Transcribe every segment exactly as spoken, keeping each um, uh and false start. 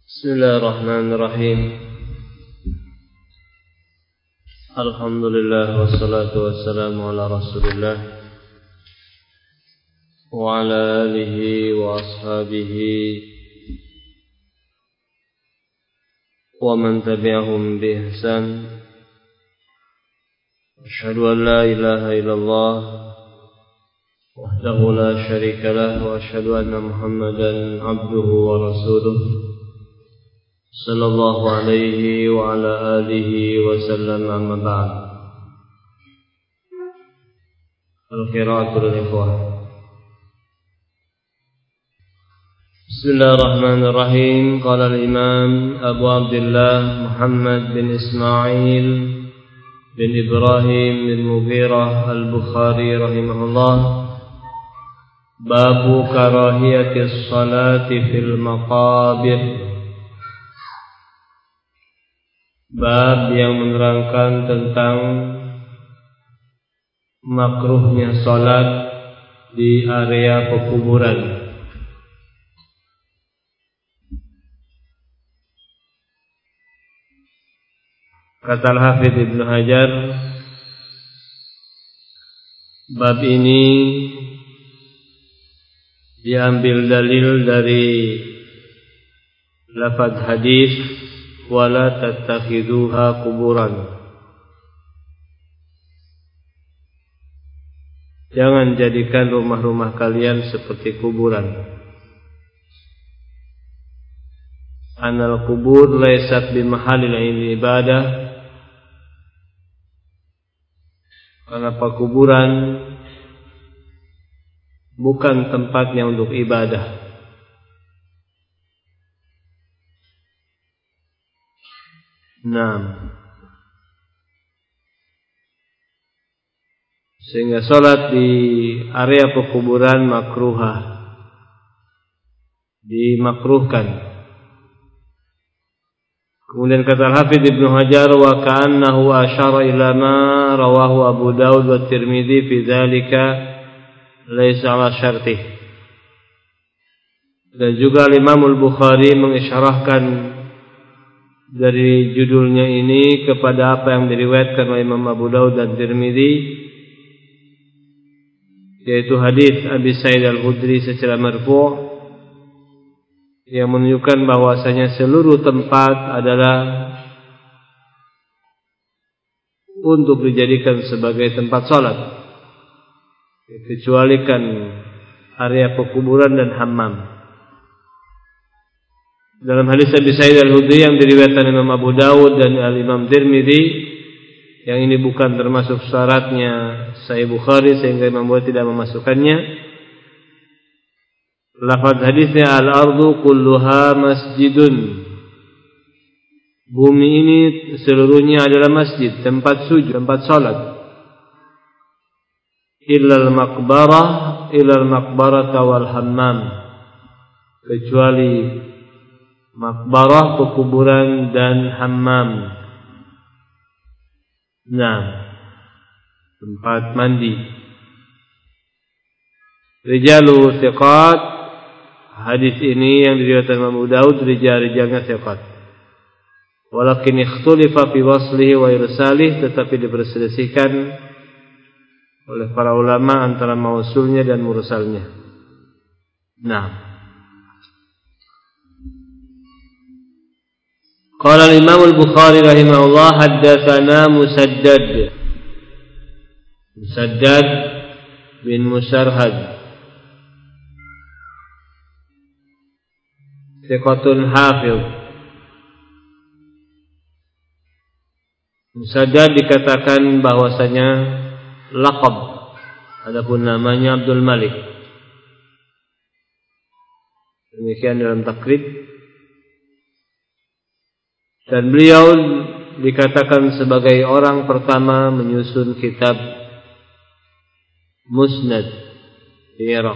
Bismillahirrahmanirrahim. Alhamdulillah wassalatu wassalamu ala Rasulillah wa ala alihi wa ashabihi wa man tabi'ahum bi ihsan. Asyhadu an la ilaha illallah wahdahu la syarika lah wa asyhadu anna Muhammadan abduhu wa rasuluh sallallahu alaihi wa ala alihi wa sallam, amma ba'd. Al-qira'atul ikhwah. Bismillahirrahmanirrahim. Qala al-imam Abu Abdullah Muhammad bin Ismail bin Ibrahim bin Mughirah al-Bukhari rahimahullah, babu karahiyatis salati fil maqabir. Bab yang menerangkan tentang makruhnya salat di area pekuburan. Kata Al-Hafidz Ibnu Hajar, bab ini diambil dalil dari lafaz hadis wala tattakhiduha kuburan. Jangan jadikan rumah-rumah kalian seperti kuburan. Anal kubur laysat bimahalil ibadah. Karena kuburan bukan tempatnya untuk ibadah. Nah, sehingga salat di area pekuburan makruhah, dimakruhkan. Kemudian kata Al-Hafidz Ibnu Hajar, wa ka'annahu asyara ila ma rawahu Abu Dawud wa Tirmidzi fi dzalika laisa ala syartih. Dan juga Imam Al-Bukhari mengisyarahkan dari judulnya ini kepada apa yang diriwayatkan oleh Imam Abu Dawud dan Tirmidzi, yaitu hadis Abi Sa'id Al-Khudri secara marfu' yang menunjukkan bahwasanya seluruh tempat adalah untuk dijadikan sebagai tempat salat, kecualikan area pekuburan dan hammam. Dalam hadis Abi Sa'id Al-Khudri yang diriwayatkan Imam Abu Dawud dan Al-Imam Tirmidzi, yang ini bukan termasuk syaratnya Sahih Bukhari sehingga Imam Bukhari tidak memasukkannya. Lafaz hadisnya al-ardu kulluha masjidun. Bumi ini seluruhnya adalah masjid, tempat sujud, tempat salat. Illal maqbarah, illal maqbarata wal hammam. Kecuali makbarah, pekuburan dan hammam. Nah, tempat mandi. Rijalu thiqat. Hadis ini yang diriwayatkan Imam Abu Dawud, rijal-rijalnya thiqat. Walakin ikhtulifa fi waslihi wa irsalih, tetapi diperselisihkan oleh para ulama antara mausulnya dan mursalnya. Nah, qala al-Imam Al-Bukhari rahimahullah, haddatsana Musaddad Musaddad bin Musarhad, thiqatun hafidh. Musaddad dikatakan bahwasanya laqab, adapun namanya Abdul Malik. Demikian dalam takrib. Dan beliau dikatakan sebagai orang pertama menyusun kitab Musnad di Irak.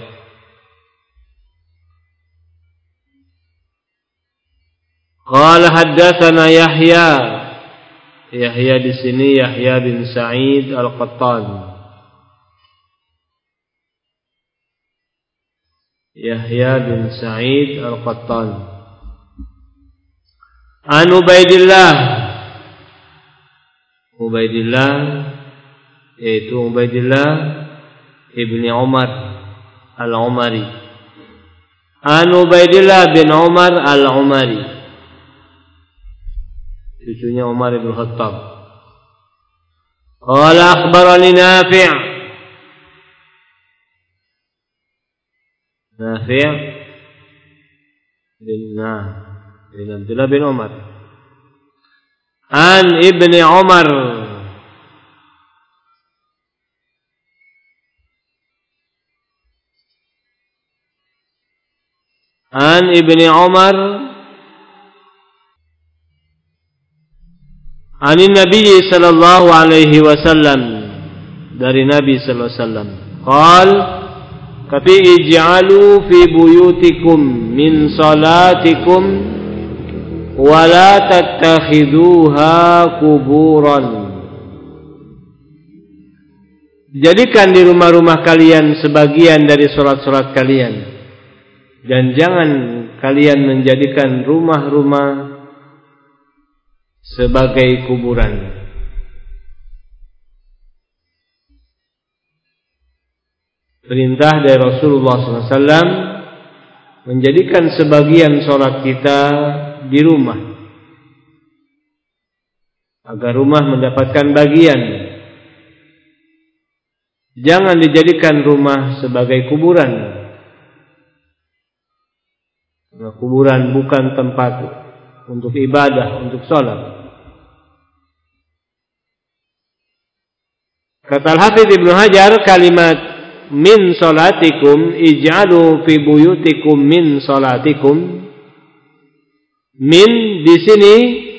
Qala haddatsana Yahya. Yahya di sini Yahya bin Sa'id Al-Qattan. Yahya bin Sa'id Al-Qattan. An Ubaidillah, Ubaidillah yaitu Ubaidillah ibni Umar al-Umari. An Ubaidillah bin Umar al-Umari, cucunya Umar bin Khattab. Qala akhbarani Nafi', Nafi' bin Nah bin Abdullah bin Umar. An ibni Umar, An ibni Umar Anin Nabi sallallahu alaihi wasallam, dari Nabi sallallahu alaihi wasallam. Qal, kata ij'alu fi buyutikum min salatikum wa la tattakhiduha kuburan. Jadikan di rumah-rumah kalian sebagian dari salat-salat kalian, dan jangan kalian menjadikan rumah-rumah sebagai kuburan. Perintah dari Rasulullah sallallahu alaihi wasallam menjadikan sebagian sholat kita di rumah, agar rumah mendapatkan bagian. Jangan dijadikan rumah sebagai kuburan, karena kuburan bukan tempat untuk ibadah, untuk sholat. Kata Al-Hafidz Ibnu Hajar, kalimat min salatikum, ij'alu fi buyutikum min salatikum. Min di sini,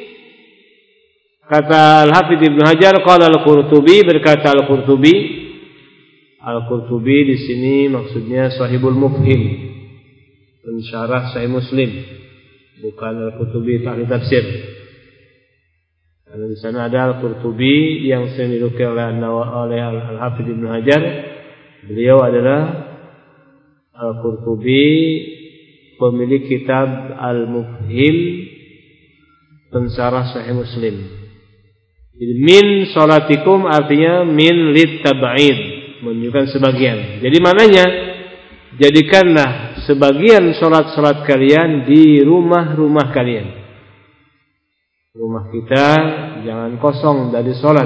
kata Al-Hafidz Ibnu Hajar, qala Al-Qurtubi, berkata Al-Qurtubi, Al-Qurtubi di sini maksudnya Sahibul Mufhim, pensyarah Sahih Muslim, bukan Al-Qurtubi ahli tafsir. Karena di sana ada Al-Qurtubi yang sering dinukil oleh Al-Hafidz Ibnu Hajar. Beliau adalah Al-Qurtubi, pemilik kitab Al-Mufhim, pensyarah Sahih Muslim. Jadi min salatikum artinya min lit tab'id, menunjukkan sebagian. Jadi maknanya, jadikanlah sebagian salat-salat kalian di rumah-rumah kalian. Rumah kita jangan kosong dari salat.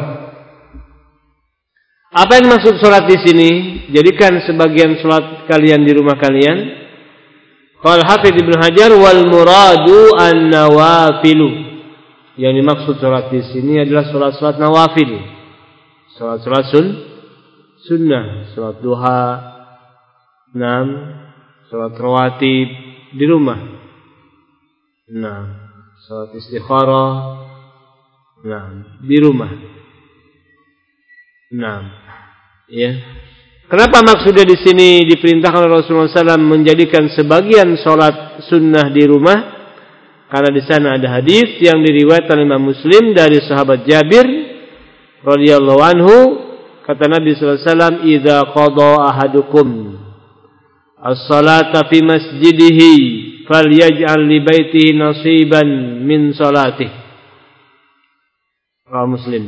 Apa yang maksud salat di sini? Jadikan sebagian salat kalian di rumah kalian. Qala Hafidz Ibnu Hajar, wal muradu an-nawafilu. Yang dimaksud salat di sini adalah salat-salat nawafil. Salat-salat sun, sunnah, salat duha, enam, salat rawatib di rumah. Nah, salat istikharah, nah, di rumah. Nah, ya. Kenapa maksudnya di sini diperintahkan oleh Rasulullah sallallahu alaihi wasallam menjadikan sebagian salat sunnah di rumah? Karena di sana ada hadis yang diriwayatkan oleh Imam Muslim dari sahabat Jabir radhiyallahu anhu, kata Nabi sallallahu alaihi wasallam, "Idza qada ahadukum as-salata fi masjidihi falyaj'al li baitihi nasiban min salatihi." Rawi Muslim.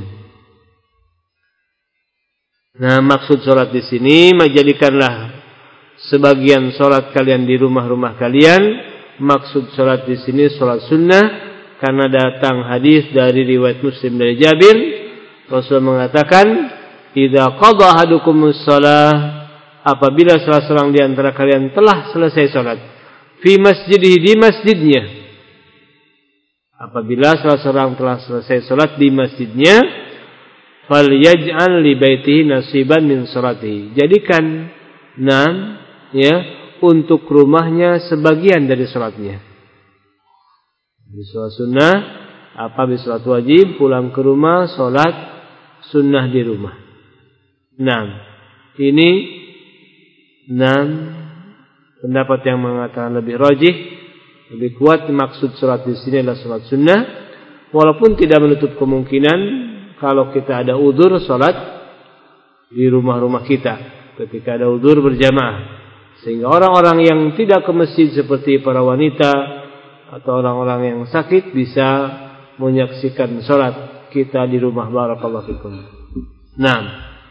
Nah, maksud salat di sini, menjadikanlah sebagian salat kalian di rumah-rumah kalian. Maksud salat di sini salat sunnah, karena datang hadis dari riwayat Muslim dari Jabir, Rasul mengatakan, "Idza qada ahadukumus shalah," apabila salah seorang di antara kalian telah selesai salat, fi masjidihi, di masjidnya. Apabila salah seorang telah selesai salat di masjidnya, falyaj'al li baitihi nasiban min salatihi. Jadikan enam, ya, untuk rumahnya sebagian dari salatnya. Di salat sunnah, apa di salat wajib, pulang ke rumah, salat sunnah di rumah. Enam. Ini enam pendapat yang mengatakan lebih rajih, lebih kuat. Maksud salat di sini adalah salat sunnah, walaupun tidak menutup kemungkinan kalau kita ada udzur salat di rumah-rumah kita, ketika ada udzur berjamaah, sehingga orang-orang yang tidak ke masjid seperti para wanita atau orang-orang yang sakit bisa menyaksikan salat kita di rumah. Barakallahu fikum. Nah,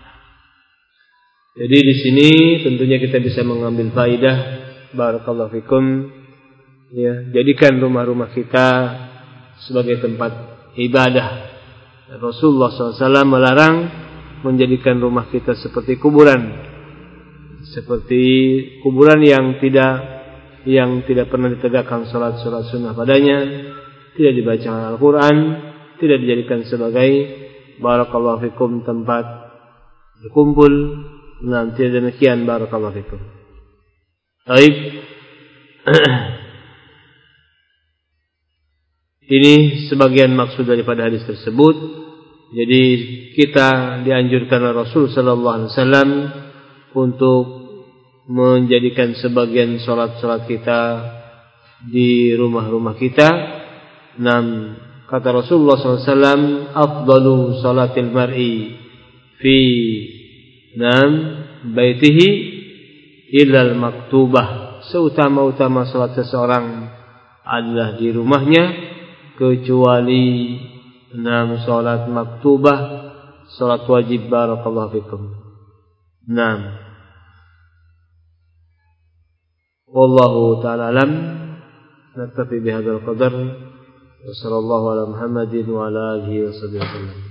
jadi di sini tentunya kita bisa mengambil faidah. Barakallahu fikum. Ya, jadikan rumah-rumah kita sebagai tempat ibadah. Rasulullah shallallahu alaihi wasallam melarang menjadikan rumah kita seperti kuburan, seperti kuburan yang tidak yang tidak pernah ditegakkan salat-salat sunnah padanya, tidak dibaca Al-Quran, tidak dijadikan sebagai barakallahu fikum tempat berkumpul. Nanti demikian barakallahu fikum. Baik. Ini sebagian maksud daripada hadis tersebut. Jadi kita dianjurkan oleh Rasul sallallahu alaihi wasallam untuk menjadikan sebagian salat-salat kita di rumah-rumah kita. Nam kata Rasulullah sallallahu alaihi wasallam, afdalu salatil mar'i fi nam baitihi illal maktubah. Seutama-utama salat seseorang adalah di rumahnya, kecuali enam salat maktubah, salat wajib. Barakallahu fikum. Naam. Wallahu ta'ala alam. Naktafi bihadzal qadar. Wa sallallahu ala Muhammadin wa ala alihi wa sahbihi wasallam.